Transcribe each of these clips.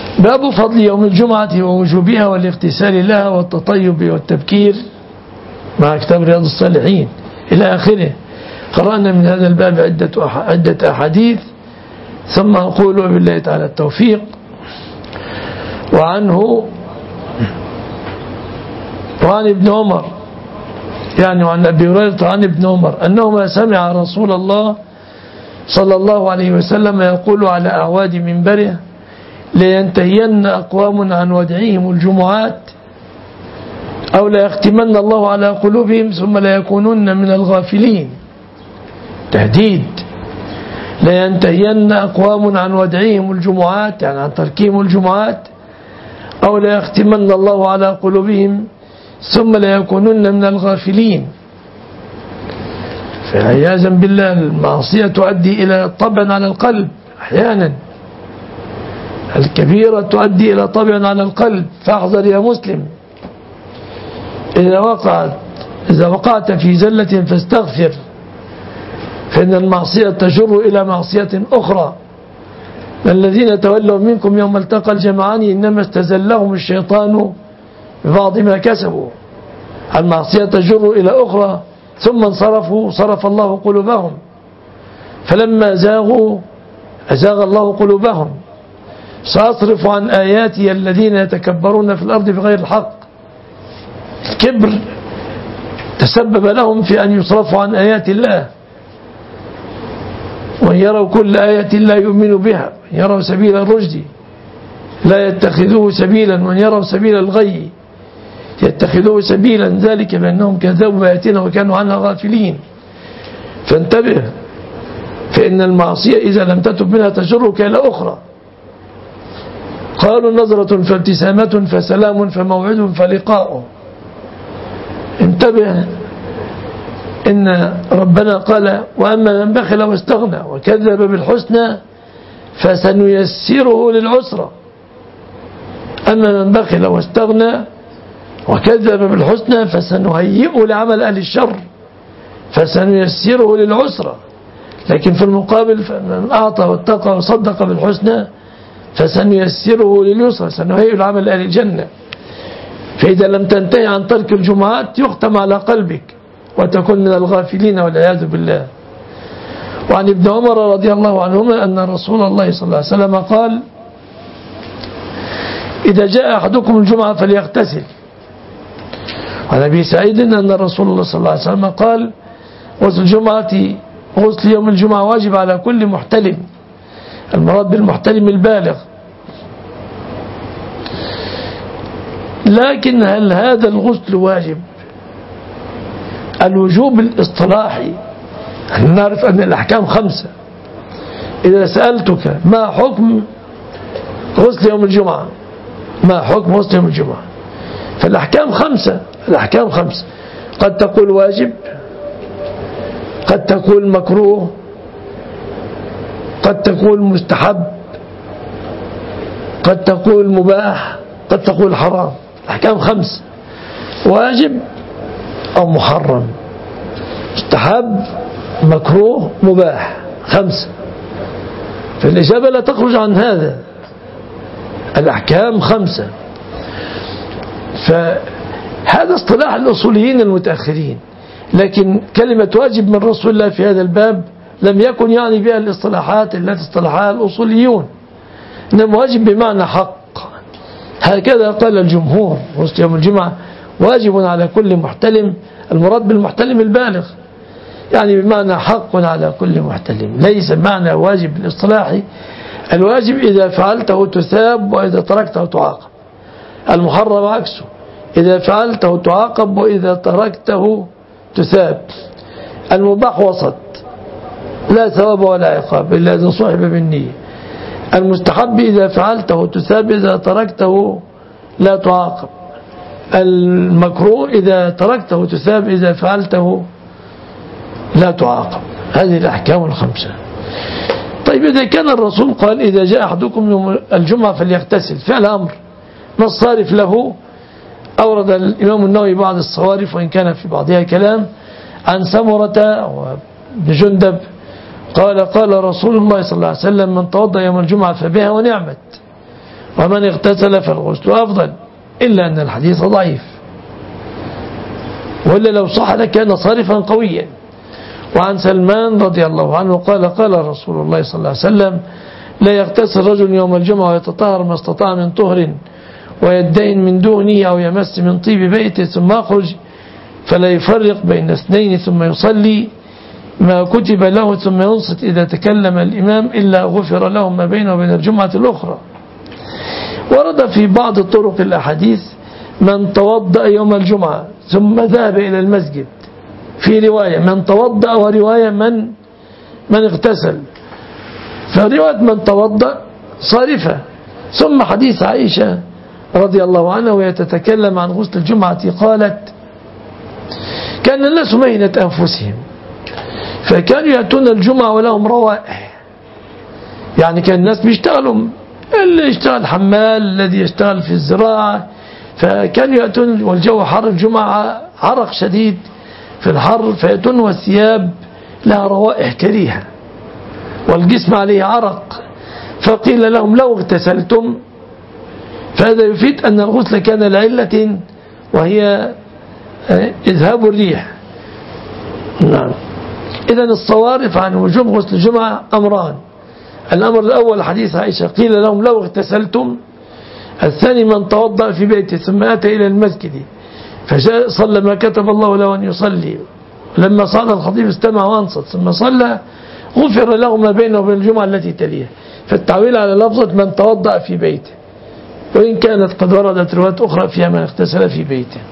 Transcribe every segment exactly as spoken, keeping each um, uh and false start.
باب فضل يوم الجمعة ووجوبها والاغتسال لها والتطيب والتبكير مع كتاب رياض الصالحين إلى آخره. قرأنا من هذا الباب عدة عدة أحاديث، ثم أقول بالله تعالى التوفيق. وعنه وعن ابن عمر يعني وعن أبي هريرة عن ابن عمر أنهما سمع رسول الله صلى الله عليه وسلم يقول على أعواد منبره: لينتهين أقوام عن ودعهم الجمعات أو لا يختمن الله على قلوبهم ثم لا يكونن من الغافلين. تهديد. لينتهين أقوام عن ودعهم الجمعات يعني عن تركهم الجمعات أو لا يختمن الله على قلوبهم ثم لا يكونن من الغافلين. فعياذا بالله المعصية تؤدي إلى طبع على القلب أحيانا، الكبيرة تؤدي إلى طبع على القلب، فاحذر يا مسلم. إذا وقعت إذا وقعت في زلة فاستغفر، فإن المعصية تجر إلى معصية أخرى. الذين تولوا منكم يوم التقى الجمعان إنما استزلهم الشيطان ببعض ما كسبوا. المعصية تجر إلى أخرى، ثم انصرفوا صرف الله قلوبهم، فلما زاغوا أزاغ الله قلوبهم. سأصرف عن آياتي الذين يتكبرون في الأرض بغير الحق. الكبر تسبب لهم في أن يصرفوا عن آيات الله، وأن يروا كل آية لا يؤمنوا بها، يروا سبيل الرشد لا يتخذوه سبيلا، وأن يروا سبيل الغي يتخذوه سبيلا، ذلك بأنهم كذبوا بآياتنا وكانوا عنها غافلين. فانتبه، فإن المعصية إذا لم تتب منها تجرك إلى أخرى. قالوا نظرة فابتسامة فسلام فموعد فلقاء. انتبه، إن ربنا قال: وأما من بخل واستغنى وكذب بالحسنى فسنيسره للعسرى. أما من بخل واستغنى وكذب بالحسنى فسنهيئه لعمل أهل الشر فسنيسره للعسرى. لكن في المقابل من أعطى واتقى وصدق بالحسنى فسنيسره لليسرى، سنهيئه لعمل أهل الجنة. فإذا لم تنتهي عن ترك الجمعات يختم على قلبك وتكون من الغافلين والعياذ بالله. وعن ابن عمر رضي الله عنهما أن رسول الله صلى الله عليه وسلم قال: إذا جاء أحدكم الجمعة فليغتسل. وعن أبي سعيد أن رسول الله صلى الله عليه وسلم قال: غسل الجمعة غسل يوم الجمعة واجب على كل محتلم. المراد بالمحتلم البالغ. لكن هل هذا الغسل واجب؟ الوجوب الاصطلاحي، نعرف أن الأحكام خمسة. إذا سألتك ما حكم غسل يوم الجمعة، ما حكم غسل يوم الجمعة، فالأحكام خمسة. الأحكام خمسة، قد تقول واجب، قد تقول مكروه، قد تقول مستحب، قد تقول مباح، قد تقول حرام. الأحكام خمسة: واجب أو محرم، مستحب، مكروه، مباح. خمسة. فالإجابة لا تخرج عن هذا. الأحكام خمسة. فهذا اصطلاح الأصوليين المتأخرين، لكن كلمة واجب من رسول الله في هذا الباب لم يكن يعني بها الاصطلاحات التي اصطلحها الأصوليون، إنما واجب بمعنى حق. هكذا قال الجمهور: غسل يوم الجمعة واجب على كل محتلم. المراد بالمحتلم البالغ، يعني بمعنى حق على كل محتلم، ليس معنى واجب الاصطلاحي. الواجب إذا فعلته تثاب وإذا تركته تعاقب. المحرم عكسه، إذا فعلته تعاقب وإذا تركته تثاب. المباح وسط، لا ثواب ولا عقاب إلا إذا صحب بالنية. المستحب إذا فعلته تثاب، إذا تركته لا تعاقب. المكروه إذا تركته تثاب، إذا فعلته لا تعاقب. هذه الأحكام الخمسة. طيب، إذا كان الرسول قال: إذا جاء أحدكم يوم الجمعة فليغتسل، فعل أمر، ما الصارف له؟ أورد الإمام النووي بعض الصوارف وإن كان في بعضها كلام، عن سمرة وابن جندب قال: قال رسول الله صلى الله عليه وسلم: من توضأ يوم الجمعة فبها ونعمت، ومن اغتسل فالغسل أفضل، إلا أن الحديث ضعيف، وإلا لو صح لكان صارفا قويا. وعن سلمان رضي الله عنه قال قال رسول الله صلى الله عليه وسلم: لا يغتسل رجل يوم الجمعة ويتطهر ما استطاع من طهر ويدين من دونه أو يمس من طيب بيته ثم يخرج فلا يفرق بين اثنين ثم يصلي ما كتب له ثم ينصت إذا تكلم الإمام إلا غفر له ما بينه وبين الجمعة الأخرى. ورد في بعض طرق الأحاديث: من توضأ يوم الجمعة ثم ذهب إلى المسجد، في رواية من توضأ ورواية من من اغتسل، فرواية من توضأ صارفة. ثم حديث عائشة رضي الله عنها وهي تتكلم عن غسل الجمعة قالت: كان الناس مهنة أنفسهم فكانوا يأتون الجمعة ولهم روائح، يعني كان الناس بيشتغلوا، اللي يشتغل حمال، الذي يشتغل في الزراعة، فكانوا يأتون والجو حر، الجمعة عرق شديد في الحر، فيأتون والثياب لها روائح كريهة والجسم عليه عرق، فقيل لهم: لو اغتسلتم. فهذا يفيد أن الغسل كان لعلة وهي إذهاب الريح. نعم. إذن الصوارف عن وجوب غسل الجمعة أمران: الأمر الأول حديث عائشة قيل لهم: لو اغتسلتم. الثاني: من توضأ في بيته ثم أتى إلى المسجد فصلى ما كتب الله له أن يصلي، لما صلى الخطيب استمع وانصت ثم صلى غفر له ما بينه وبين الجمعة التي تليها. فالتعويل على لفظة من توضأ في بيته، وإن كانت قد وردت روايات أخرى فيها من اغتسل في بيته.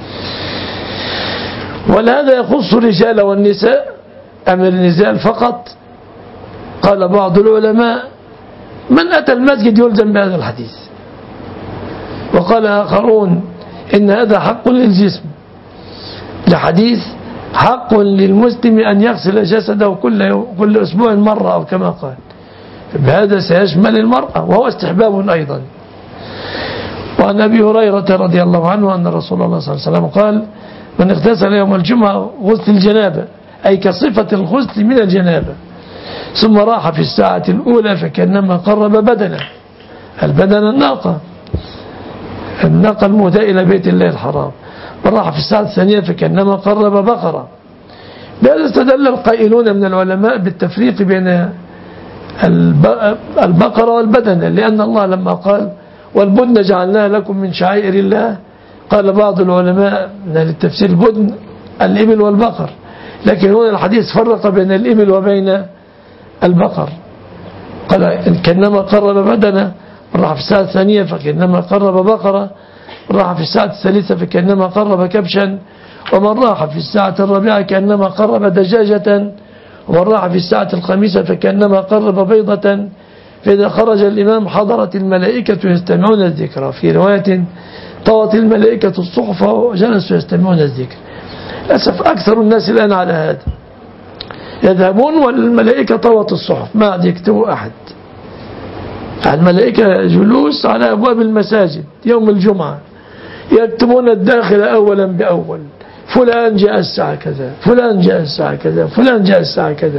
ولهذا يخص الرجال والنساء أم النزال فقط؟ قال بعض العلماء: من أتى المسجد يلزم بهذا الحديث. وقال آخرون: إن هذا حق للجسم، لحديث حق للمسلم أن يغسل جسده كل كل أسبوع مرة أو كما قال، بهذا سيشمل المرأة وهو استحباب أيضا. وعن أبي هريرة رضي الله عنه أن رسول الله صلى الله عليه وسلم قال: من اغتسل يوم الجمعة غسل الجنابة، أي كصفة الغسل من الجنابة، ثم راح في الساعة الأولى فكأنما قرب بدنه، البدن الناقة الناقة المهداة إلى بيت الله الحرام، وراح في الساعة الثانية فكأنما قرب بقرة. بهذا استدل القائلون من العلماء بالتفريق بين البقرة والبدنة، لأن الله لما قال: والبدن جعلناها لكم من شعائر الله، قال بعض العلماء من التفسير البدن الإبل والبقر، لكن هنا الحديث فرق بين الإبل وبين البقر، قال: كأنما قرب بدنه، راح في الساعة الثانية فكأنما قرب بقرة، راح في الساعة الثالثة فكأنما قرب كبشا، ومن راح في الساعة الرابعة كأنما قرب دجاجة، ومن راح في الساعة الخامسة فكأنما قرب بيضة. فإذا خرج الإمام حضرت الملائكة يستمعون الذكر، في رواية: طوت الملائكة الصحف وجلسوا يستمعون الذكر. للأسف أكثر الناس الآن على هذا، يذهبون والملائكة طوت الصحف، ما عاد يكتبوا أحد. الملائكة جلوس على أبواب المساجد يوم الجمعة يكتبون الداخل أولا بأول، فلان جاء الساعة كذا، فلان جاء الساعة كذا، فلان جاء الساعة كذا.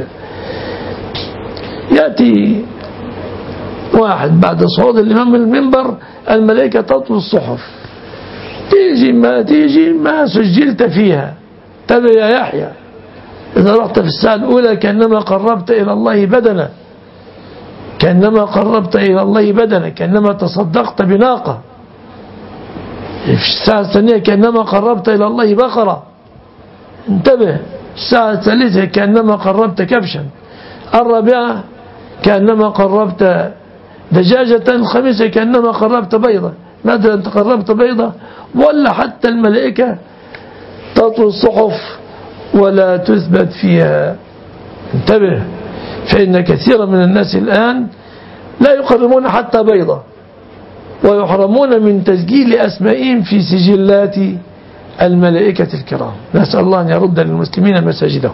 يأتي واحد بعد صعود الإمام من المنبر الملائكة تطوي الصحف، تيجي ما تيجي ما سجلت فيها. تبع يا يحيى، إذا رحت في الساعة الأولى كأنما قربت إلى الله بدنا، كأنما قربت إلى الله بدنا، كأنما تصدقت بناقة. في الساعة الثانية كأنما قربت إلى الله بقرة. انتبه. الساعة الثالثة كأنما قربت كبشا. الرابعة كأنما قربت دجاجة. الخامسة كأنما قربت بيضة. ماذا أنت قربت بيضة؟ ولا حتى الملائكة تطوي الصحف ولا تثبت فيها. انتبه، فإن كثيرا من الناس الآن لا يقربون حتى بيضة، ويحرمون من تسجيل أسمائهم في سجلات الملائكة الكرام. نسأل الله أن يرد للمسلمين مساجدهم.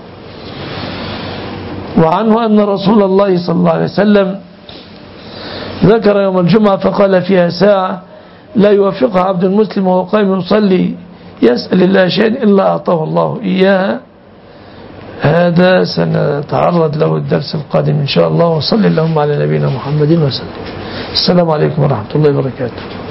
وعنه أن رسول الله صلى الله عليه وسلم ذكر يوم الجمعة فقال فيها ساعة لا يوافقها عبد المسلم وهو قائم يصلي يسأل الله شيئا إلا أعطاه الله إياها. هذا سنتعرض له الدرس القادم إن شاء الله. وصلي اللهم على نبينا محمد وسلم. السلام عليكم ورحمة الله وبركاته.